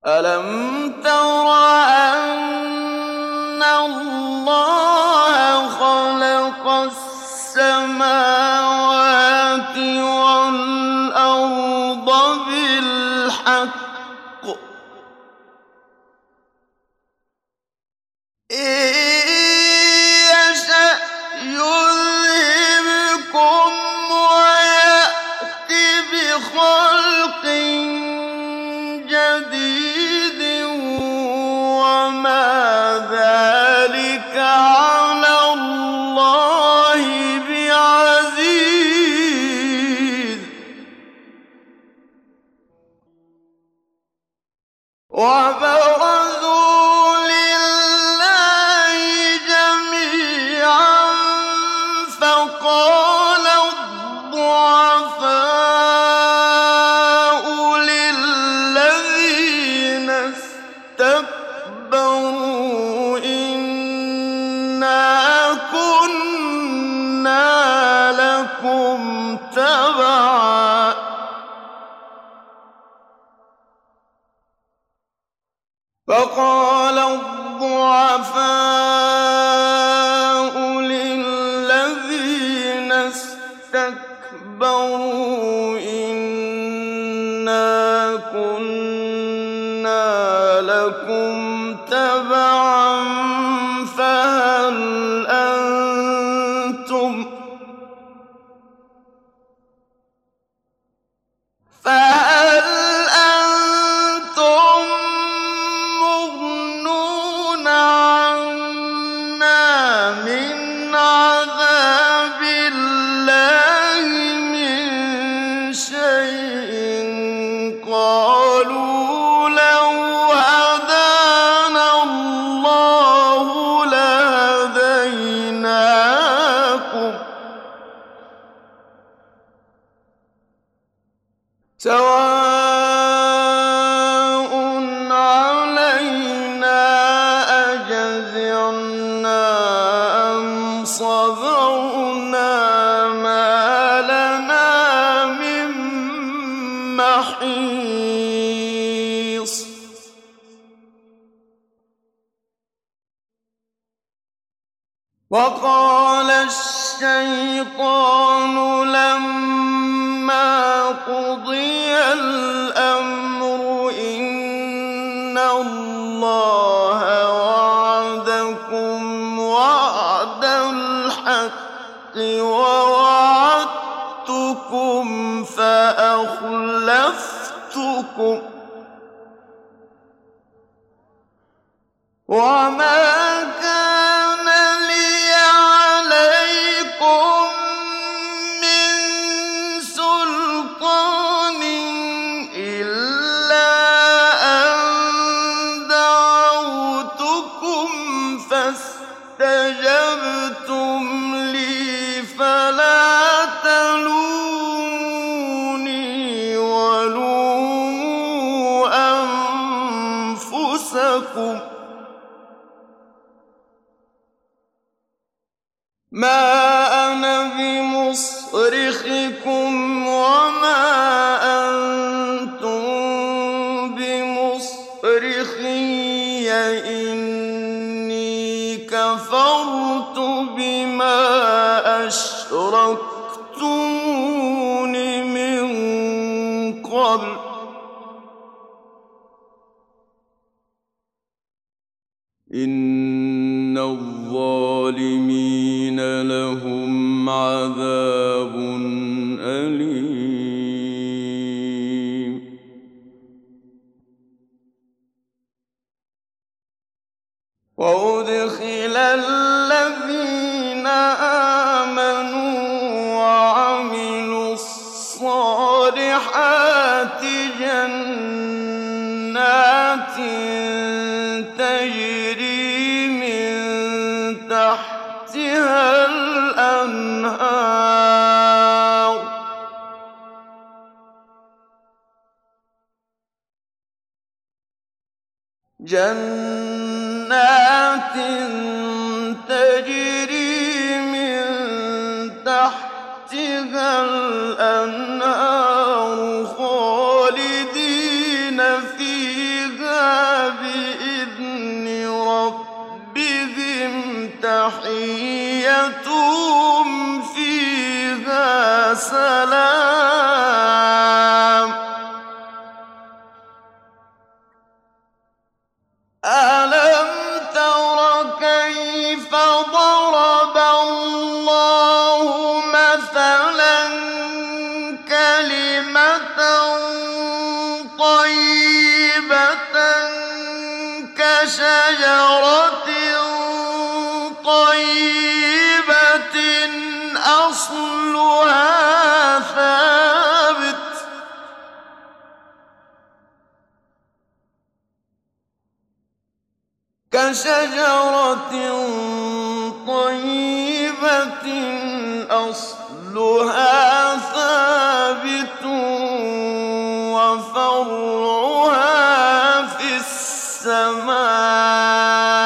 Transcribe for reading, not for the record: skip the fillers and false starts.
أَلَمْ تَرَ أَنَّ اللَّهَ خَلَقَ السَّمَاوَاتِ وَالْأَرْضَ بِالْحَقِّ ۚ إِن يَشَأْ يُذْهِبْكُمْ وَيَأْتِ بِخَلْقٍ جَدِيدٍ ۚ وَمَا ذَٰلِكَ عَلَى اللَّهِ بِعَزِيزٍ. وَبَرَزُوا لِلَّهِ جَمِيعًا فَقَالَ الضُّعَفَاءُ لِلَّذِينَ اسْتَكْبَرُوا إِنَّا كُنَّا لَكُمْ تَبَعًا فَقَالَ الضُّعَفَاءُ لِلَّذِينَ اسْتَكْبَرُوا إِنَّا كُنَّا لَكُمْ تَبَعًا فَهَلْ أَنتُم مُّغْنُونَ عَنَّا مِنْ عَذَابِ اللَّهِ مِن شَيْءٍ ۚ قَالُوا لَوْ هَدَانَا اللَّهُ لَهَدَيْنَاكُمْ ۖ سَوَاءٌ عَلَيْنَا أَجَزِعْنَا أَمْ صَبَرْنَا مَا لَنَا مِن مَّحِيصٍ وَقَالَ الشَّيْطَانُ لَمَّا قُضِيَ الْأَمْرُ إِنَّ اللَّهَ وَعَدَكُمْ وَعْدَ الْحَقِّ وَوَعَدتُّكُمْ فَأَخْلَفْتُكُمْ ۖ وَمَا كَانَ لِيَ عَلَيْكُم مِّن سُلْطَانٍ إِلَّا أَن دَعَوْتُكُمْ فَاسْتَجَبْتُمْ لِي فَلَا تَلُومُونِي وَلُومُوا أَنفُسَكُم ۖ مَّا أَنَا بِمُصْرِخِكُمْ وَمَا أَنتُم بِمُصْرِخِيَّ ۖ إِنِّي كَفَرْتُ بِمَا أَشْرَكْتُمُونِ مِن قَبْلُ ۗ إِنَّ الظَّالِمِينَ لَهُمْ عَذَابٌ أَلِيمٌ وَأُدْخِلَ الَّذِينَ آمَنُوا وَعَمِلُوا الصَّالِحَاتِ جَنَّاتٍ تَجْرِي مِن تَحْتِهَا الْأَنْهَارُ خَالِدِينَ فِيهَا سلام ألم تر كيف ضرب الله مثلا كلمة طيبة كشجرة طيبة أصلها ثابت كشجرة طيبة أصلها ثابت وفرعها في السماء